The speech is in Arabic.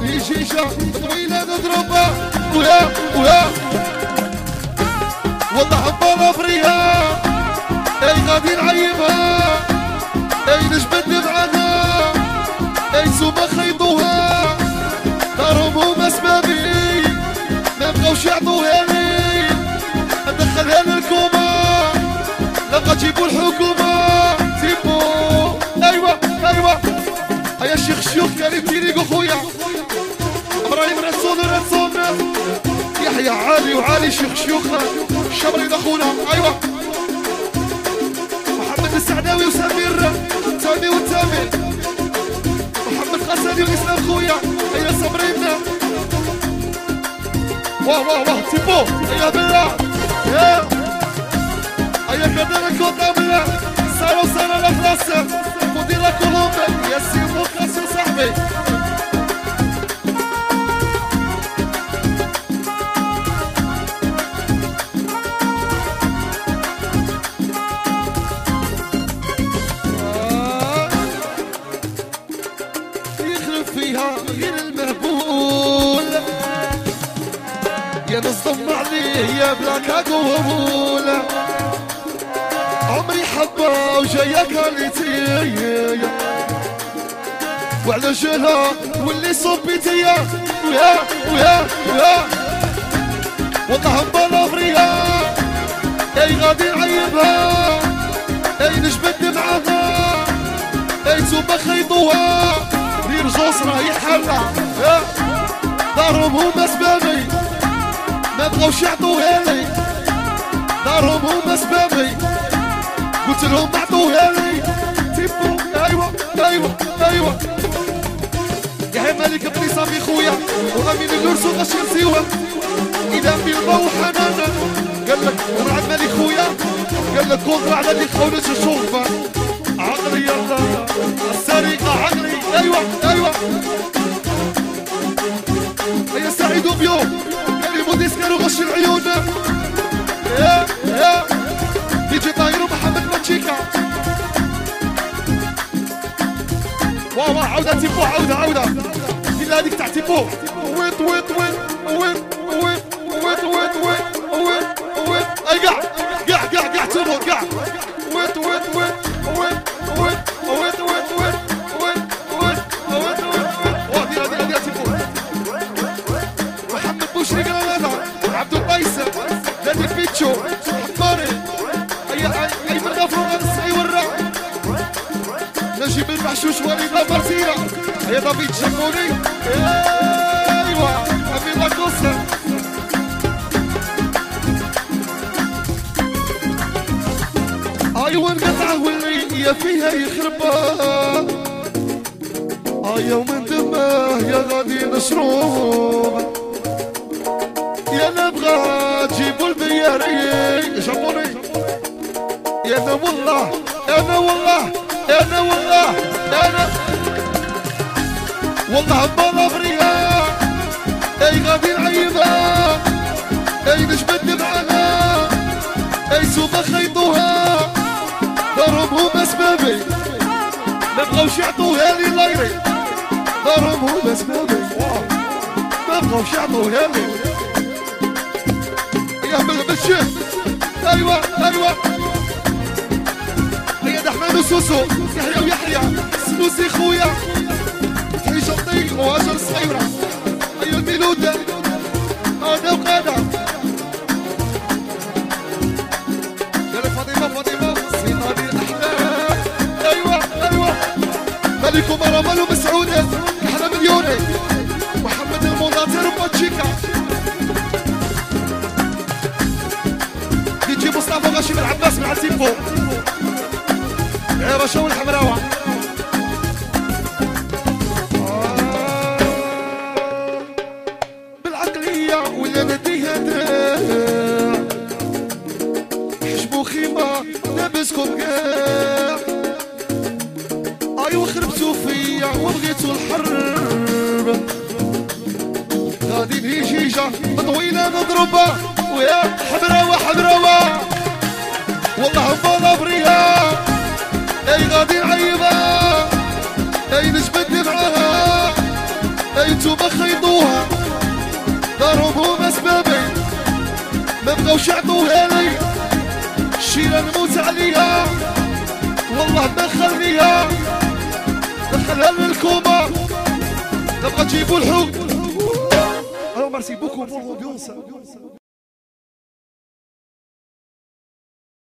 غادي شيشه طويله نضربها ويا والله حبالة فريها اي غادي نعيبها اي نجبد معاها اي سوما خيطوها دارهم هما سبابي ما بغاوش يعطوها لي ادخلها للكوما لقى جيبوا الحكومة جيبوا ايوا هيا الشيخ شيوخ كريم تيريقو خويا ابراهيم رسول يحيى عالي وعالي شيخ شيوخ الشبريد اخونا ايوا محمد السعداوي وسمير تامي والتامي محمد خساني والاسلام خويا هيا صبرينا واه تيبو هيا بالله هيا كدر الكوطة بالله سارة لا فرنسا مدير لا كولومبيا يا سيمو كاسو صاحبي يخلف فيها غير المهبول يا نصدم عليه يا بلاك قبول عمري حبة وجاية كاليتي وعلى جهلها واللي صبيتي ويا والله هبالة فريها اي غادي نعيبها اي نجبد معاها اي توبة خيطوها دير جوص راهي حالة دارهم هما سبابي ما بغاوش يعطوها لي دارهم هما سبابي قلت لهم اعطوها لي تيبو ايوا يا مالك بني صافي خويا وامين الورس وغشير سيوا اذا بيضا وحنانا قال لك رعد مالك خويا قال لك كون على اللي خونت الشوفه عقلي يلا السرقه عقلي ايوا هيا سعيد وبيو قال لي موديس كانوا غش العيون يا يجي طاير محمد ماتشيكا واو عودة تيبو عودة إلا هذيك تاع تيبو ويت أي قاع تيبو قاع ويت هذه تيبو محمد بوشري قال هذا عبد القيس نادي بيتشو حماري اي مغفر غنسعي ورا نجيب المحشوش وليد لابارتيرا يا دافيد جموني ايوا ابي لاكوسا ايوا القطعه واللي هي فيها يخربها ايوا من دمه يا غادي نشروب يا نبغى تجيبوا البياري جابوني يا انا والله هبالة فريها اي غادي نعيبها اي نجبد معاها اي سوما خيطوها دارهم هما سبابي ما بغاوش يعطوها لي لايري دارهم هما سبابي ما بغاوش يعطوها لي يا بالشيخ ايوا هيا دحمان وسوسو يحيى سنوسي خويا تحي شطيق مهاجر صغيرة هيا الميلود هذا وقادة يا فاطمة سيطاني الأحلام أيوا ملك مرمل ومسعود احنا مليوني محمد المناطر وماتشيكا يجي مصطفى غاشي من عباس من عتيبو يا رشاوي الحمراوة بالعقلية ولا نديها دراع حجبو خيمة لابسكم كاع ايوا خربتو فيا وبغيتو الحرب غادي نهيجيجة طويلة نضربها ويا حمراوة والله هبالة بريها اي غادي نعيبها اي نجبد معاها اي توبة ما بغاوش يعطوها لي الشيرة نموت عليها والله ما نخليها دخلها للكوما نبغى تجيبوا الحب. Alors merci beaucoup pour l'ambiance.